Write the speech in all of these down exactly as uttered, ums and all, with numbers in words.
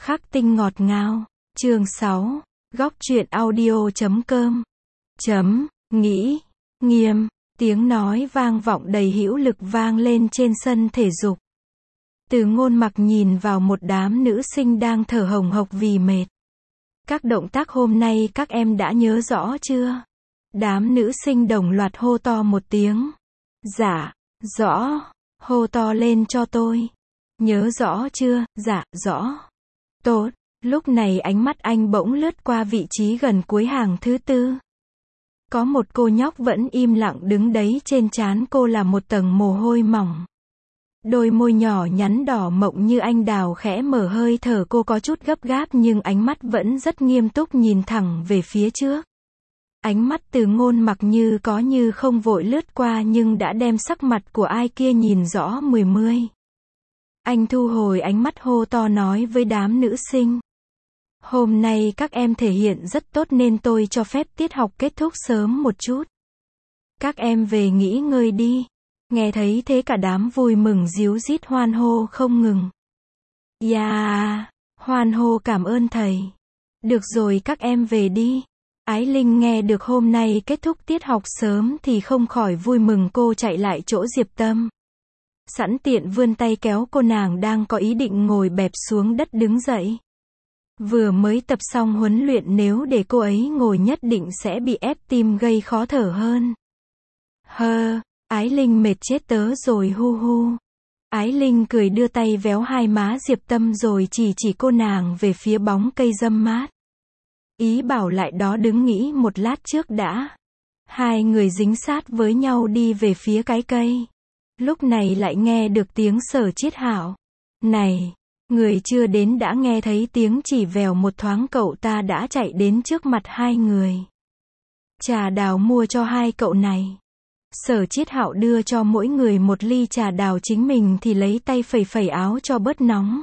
Khắc tinh ngọt ngào. Chương sáu. Góc truyện audio chấm com. Chấm, nghĩ, nghiêm, tiếng nói vang vọng đầy hữu lực vang lên trên sân thể dục. Từ Ngôn Mặc nhìn vào một đám nữ sinh đang thở hồng hộc vì mệt. Các động tác hôm nay các em đã nhớ rõ chưa? Đám nữ sinh đồng loạt hô to một tiếng. Dạ, rõ, hô to lên cho tôi. Nhớ rõ chưa? Dạ, rõ. Tốt. Lúc này ánh mắt anh bỗng lướt qua vị trí gần cuối hàng thứ tư. Có một cô nhóc vẫn im lặng đứng đấy, trên trán cô là một tầng mồ hôi mỏng. Đôi môi nhỏ nhắn đỏ mọng như anh đào khẽ mở, hơi thở cô có chút gấp gáp nhưng ánh mắt vẫn rất nghiêm túc nhìn thẳng về phía trước. Ánh mắt Từ Ngôn Mặc như có như không vội lướt qua nhưng đã đem sắc mặt của ai kia nhìn rõ mười mươi. Anh thu hồi ánh mắt hô to nói với đám nữ sinh. Hôm nay các em thể hiện rất tốt nên tôi cho phép tiết học kết thúc sớm một chút. Các em về nghỉ ngơi đi. Nghe thấy thế cả đám vui mừng ríu rít hoan hô không ngừng. Yeah, hoan hô cảm ơn thầy. Được rồi các em về đi. Ái Linh nghe được hôm nay kết thúc tiết học sớm thì không khỏi vui mừng, cô chạy lại chỗ Diệp Tâm. Sẵn tiện vươn tay kéo cô, nàng đang có ý định ngồi bẹp xuống đất đứng dậy. Vừa mới tập xong huấn luyện, nếu để cô ấy ngồi nhất định sẽ bị ép tim gây khó thở hơn. Hơ, Ái Linh mệt chết tớ rồi hu hu. Ái Linh cười đưa tay véo hai má Diệp Tâm rồi chỉ chỉ cô nàng về phía bóng cây râm mát. Ý bảo lại đó đứng nghỉ một lát trước đã. Hai người dính sát với nhau đi về phía cái cây. Lúc này lại nghe được tiếng Sở Chiết Hạo. Này, người chưa đến đã nghe thấy tiếng chỉ vèo một thoáng cậu ta đã chạy đến trước mặt hai người. Trà đào mua cho hai cậu này. Sở Chiết Hạo đưa cho mỗi người một ly trà đào, chính mình thì lấy tay phẩy phẩy áo cho bớt nóng.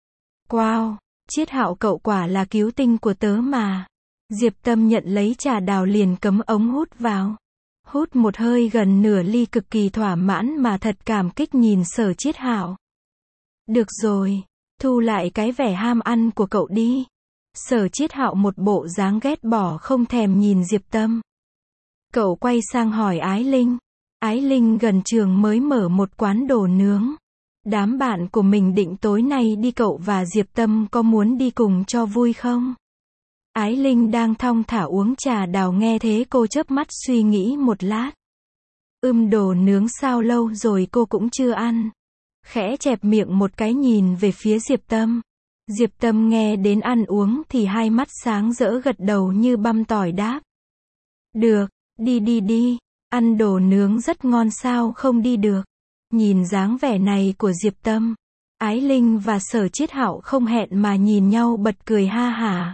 Wow, Chiết Hạo cậu quả là cứu tinh của tớ mà. Diệp Tâm nhận lấy trà đào liền cắm ống hút vào. Hút một hơi gần nửa ly cực kỳ thỏa mãn mà thật cảm kích nhìn Sở Chiết Hạo. Được rồi, thu lại cái vẻ ham ăn của cậu đi. Sở Chiết Hạo một bộ dáng ghét bỏ không thèm nhìn Diệp Tâm. Cậu quay sang hỏi Ái Linh. Ái Linh gần trường mới mở một quán đồ nướng. Đám bạn của mình định tối nay đi, cậu và Diệp Tâm có muốn đi cùng cho vui không? Ái Linh đang thong thả uống trà đào, nghe thế cô chớp mắt suy nghĩ một lát. Ưm, đồ nướng sao lâu rồi cô cũng chưa ăn. Khẽ chẹp miệng một cái nhìn về phía Diệp Tâm. Diệp Tâm nghe đến ăn uống thì hai mắt sáng rỡ gật đầu như băm tỏi đáp. Được, đi đi đi, ăn đồ nướng rất ngon sao không đi được. Nhìn dáng vẻ này của Diệp Tâm, Ái Linh và Sở Chiết Hạo không hẹn mà nhìn nhau bật cười ha hả.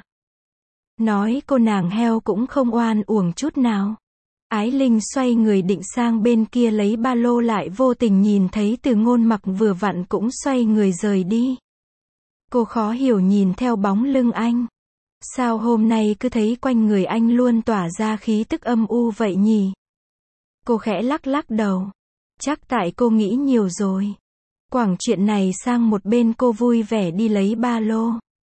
Nói cô nàng heo cũng không oan uổng chút nào. Ái Linh xoay người định sang bên kia lấy ba lô, lại vô tình nhìn thấy Từ Ngôn Mặc vừa vặn cũng xoay người rời đi. Cô khó hiểu nhìn theo bóng lưng anh. Sao hôm nay cứ thấy quanh người anh luôn tỏa ra khí tức âm u vậy nhỉ? Cô khẽ lắc lắc đầu. Chắc tại cô nghĩ nhiều rồi. Quẳng chuyện này sang một bên, cô vui vẻ đi lấy ba lô.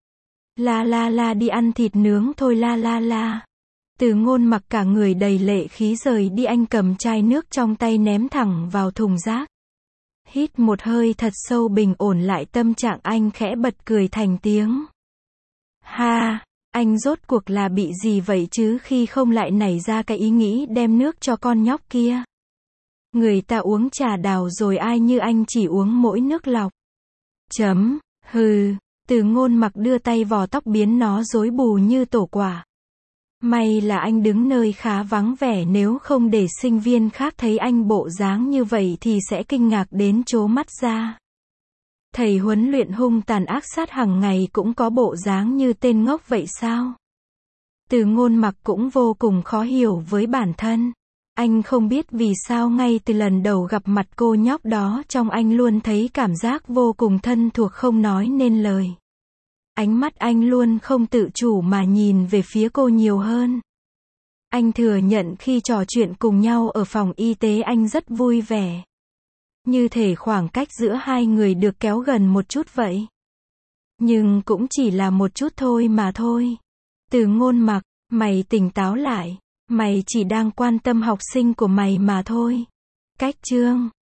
La la la, đi ăn thịt nướng thôi la la la. Từ Ngôn Mặc cả người đầy lệ khí rời đi, anh cầm chai nước trong tay ném thẳng vào thùng rác. Hít một hơi thật sâu bình ổn lại tâm trạng, anh khẽ bật cười thành tiếng. Ha, anh rốt cuộc là bị gì vậy chứ khi không lại nảy ra cái ý nghĩ đem nước cho con nhóc kia. Người ta uống trà đào rồi, ai như anh chỉ uống mỗi nước lọc. Chấm, hừ. Từ Ngôn Mặc đưa tay vò tóc biến nó rối bù như tổ quả. May là anh đứng nơi khá vắng vẻ, nếu không để sinh viên khác thấy anh bộ dáng như vậy thì sẽ kinh ngạc đến trố mắt ra. Thầy huấn luyện hung tàn ác sát hàng ngày cũng có bộ dáng như tên ngốc vậy sao? Từ Ngôn Mặc cũng vô cùng khó hiểu với bản thân. Anh không biết vì sao ngay từ lần đầu gặp mặt cô nhóc đó, trong anh luôn thấy cảm giác vô cùng thân thuộc không nói nên lời. Ánh mắt anh luôn không tự chủ mà nhìn về phía cô nhiều hơn. Anh thừa nhận khi trò chuyện cùng nhau ở phòng y tế anh rất vui vẻ. Như thể khoảng cách giữa hai người được kéo gần một chút vậy. Nhưng cũng chỉ là một chút thôi mà thôi. Từ Ngôn Mặc, mày tỉnh táo lại. Mày chỉ đang quan tâm học sinh của mày mà thôi. Cách chương